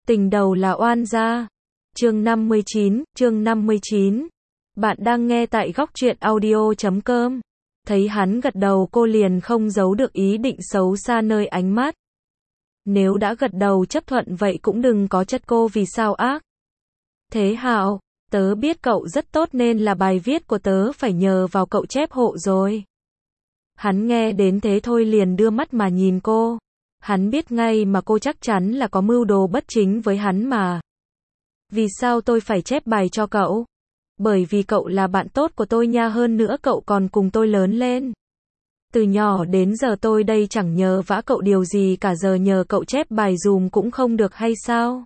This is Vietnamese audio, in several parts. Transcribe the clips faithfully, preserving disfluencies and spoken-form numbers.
Tình đầu là oan gia. Chương năm mươi chín, chương năm mươi chín. Bạn đang nghe tại góc truyện audio chấm com. Thấy hắn gật đầu cô liền không giấu được ý định xấu xa nơi ánh mắt. Nếu đã gật đầu chấp thuận vậy cũng đừng có chất cô vì sao ác. Thế Hạo, tớ biết cậu rất tốt nên là bài viết của tớ phải nhờ vào cậu chép hộ rồi. Hắn nghe đến thế thôi liền đưa mắt mà nhìn cô. Hắn biết ngay mà cô chắc chắn là có mưu đồ bất chính với hắn mà. Vì sao tôi phải chép bài cho cậu? Bởi vì cậu là bạn tốt của tôi nha, hơn nữa cậu còn cùng tôi lớn lên. Từ nhỏ đến giờ tôi đây chẳng nhờ vả cậu điều gì cả, giờ nhờ cậu chép bài dùm cũng không được hay sao?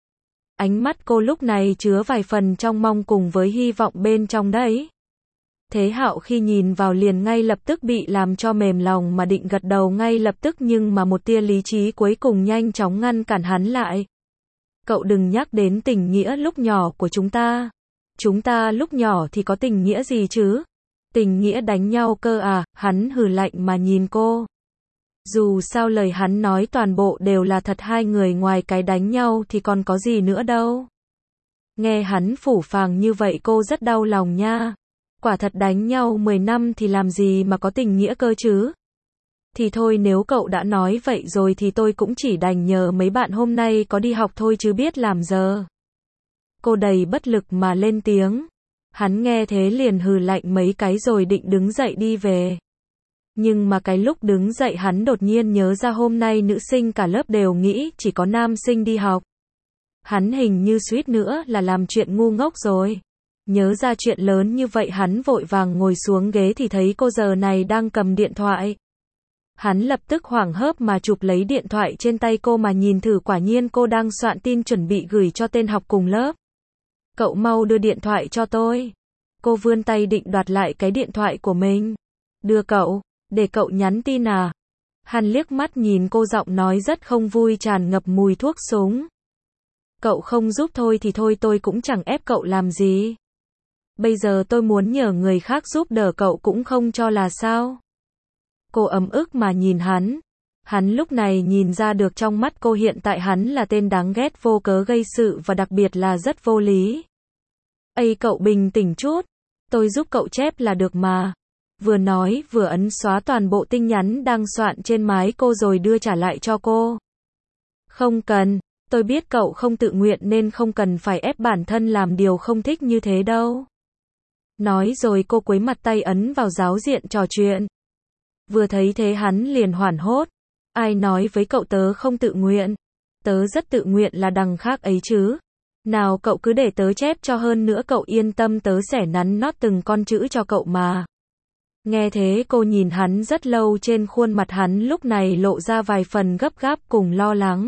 Ánh mắt cô lúc này chứa vài phần trong mong cùng với hy vọng bên trong đấy. Thế Hạo khi nhìn vào liền ngay lập tức bị làm cho mềm lòng mà định gật đầu ngay lập tức, nhưng mà một tia lý trí cuối cùng nhanh chóng ngăn cản hắn lại. Cậu đừng nhắc đến tình nghĩa lúc nhỏ của chúng ta. Chúng ta lúc nhỏ thì có tình nghĩa gì chứ? Tình nghĩa đánh nhau cơ à? Hắn hừ lạnh mà nhìn cô. Dù sao lời hắn nói toàn bộ đều là thật, hai người ngoài cái đánh nhau thì còn có gì nữa đâu. Nghe hắn phũ phàng như vậy cô rất đau lòng nha. Quả thật đánh nhau mười năm thì làm gì mà có tình nghĩa cơ chứ? Thì thôi, nếu cậu đã nói vậy rồi thì tôi cũng chỉ đành nhờ mấy bạn hôm nay có đi học thôi chứ biết làm giờ. Cô đầy bất lực mà lên tiếng. Hắn nghe thế liền hừ lạnh mấy cái rồi định đứng dậy đi về. Nhưng mà cái lúc đứng dậy hắn đột nhiên nhớ ra hôm nay nữ sinh cả lớp đều nghĩ chỉ có nam sinh đi học. Hắn hình như suýt nữa là làm chuyện ngu ngốc rồi. Nhớ ra chuyện lớn như vậy hắn vội vàng ngồi xuống ghế thì thấy cô giờ này đang cầm điện thoại. Hắn lập tức hoảng hốt mà chụp lấy điện thoại trên tay cô mà nhìn thử, quả nhiên cô đang soạn tin chuẩn bị gửi cho tên học cùng lớp. Cậu mau đưa điện thoại cho tôi. Cô vươn tay định đoạt lại cái điện thoại của mình. Đưa cậu, để cậu nhắn tin à? Hắn liếc mắt nhìn cô, giọng nói rất không vui tràn ngập mùi thuốc súng. Cậu không giúp thôi thì thôi, tôi cũng chẳng ép cậu làm gì. Bây giờ tôi muốn nhờ người khác giúp đỡ cậu cũng không cho là sao? Cô ấm ức mà nhìn hắn. Hắn lúc này nhìn ra được trong mắt cô hiện tại hắn là tên đáng ghét, vô cớ gây sự và đặc biệt là rất vô lý. Ây, cậu bình tĩnh chút. Tôi giúp cậu chép là được mà. Vừa nói vừa ấn xóa toàn bộ tin nhắn đang soạn trên máy cô rồi đưa trả lại cho cô. Không cần, tôi biết cậu không tự nguyện nên không cần phải ép bản thân làm điều không thích như thế đâu. Nói rồi cô cúi mặt tay ấn vào giao diện trò chuyện. Vừa thấy thế hắn liền hoảng hốt. Ai nói với cậu tớ không tự nguyện? Tớ rất tự nguyện là đằng khác ấy chứ. Nào cậu cứ để tớ chép cho, hơn nữa cậu yên tâm tớ sẽ nắn nót từng con chữ cho cậu mà. Nghe thế cô nhìn hắn rất lâu, trên khuôn mặt hắn lúc này lộ ra vài phần gấp gáp cùng lo lắng.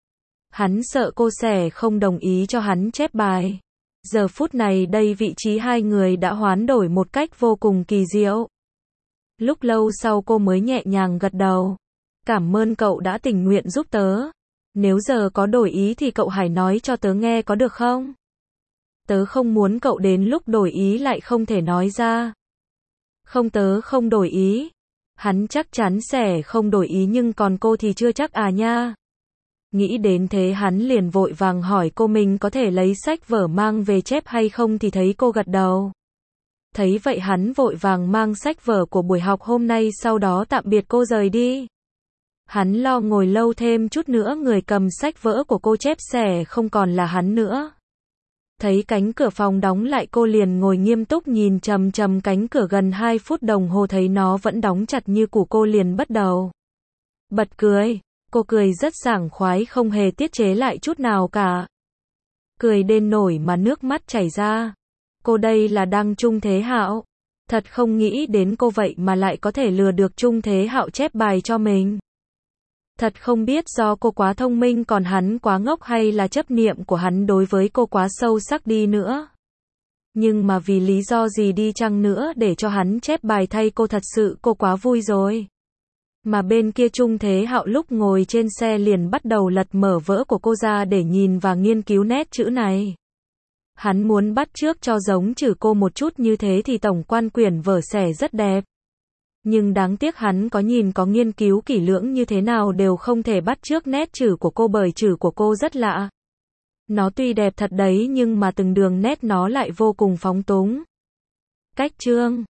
Hắn sợ cô sẽ không đồng ý cho hắn chép bài. Giờ phút này đây vị trí hai người đã hoán đổi một cách vô cùng kỳ diệu. Lúc lâu sau cô mới nhẹ nhàng gật đầu. Cảm ơn cậu đã tình nguyện giúp tớ. Nếu giờ có đổi ý thì cậu hãy nói cho tớ nghe có được không? Tớ không muốn cậu đến lúc đổi ý lại không thể nói ra. Không, tớ không đổi ý. Hắn chắc chắn sẽ không đổi ý, nhưng còn cô thì chưa chắc à nha. Nghĩ đến thế hắn liền vội vàng hỏi cô mình có thể lấy sách vở mang về chép hay không thì thấy cô gật đầu. Thấy vậy hắn vội vàng mang sách vở của buổi học hôm nay, sau đó tạm biệt cô rời đi. Hắn lo ngồi lâu thêm chút nữa người cầm sách vở của cô chép sẽ không còn là hắn nữa. Thấy cánh cửa phòng đóng lại cô liền ngồi nghiêm túc nhìn chằm chằm cánh cửa gần hai phút đồng hồ, thấy nó vẫn đóng chặt như cũ cô liền bắt đầu bật cười. Cô cười rất sảng khoái, không hề tiết chế lại chút nào cả. Cười đến nổi mà nước mắt chảy ra. Cô đây là đang Trung Thế Hạo. Thật không nghĩ đến cô vậy mà lại có thể lừa được Trung Thế Hạo chép bài cho mình. Thật không biết do cô quá thông minh còn hắn quá ngốc, hay là chấp niệm của hắn đối với cô quá sâu sắc đi nữa. Nhưng mà vì lý do gì đi chăng nữa để cho hắn chép bài thay cô, thật sự cô quá vui rồi. Mà bên kia Trung Thế Hạo lúc ngồi trên xe liền bắt đầu lật mở vở của cô ra để nhìn và nghiên cứu nét chữ này. Hắn muốn bắt chước cho giống chữ cô một chút, như thế thì tổng quan quyển vở sẽ rất đẹp. Nhưng đáng tiếc hắn có nhìn có nghiên cứu kỹ lưỡng như thế nào đều không thể bắt chước nét chữ của cô, bởi chữ của cô rất lạ. Nó tuy đẹp thật đấy nhưng mà từng đường nét nó lại vô cùng phóng túng. Cách chương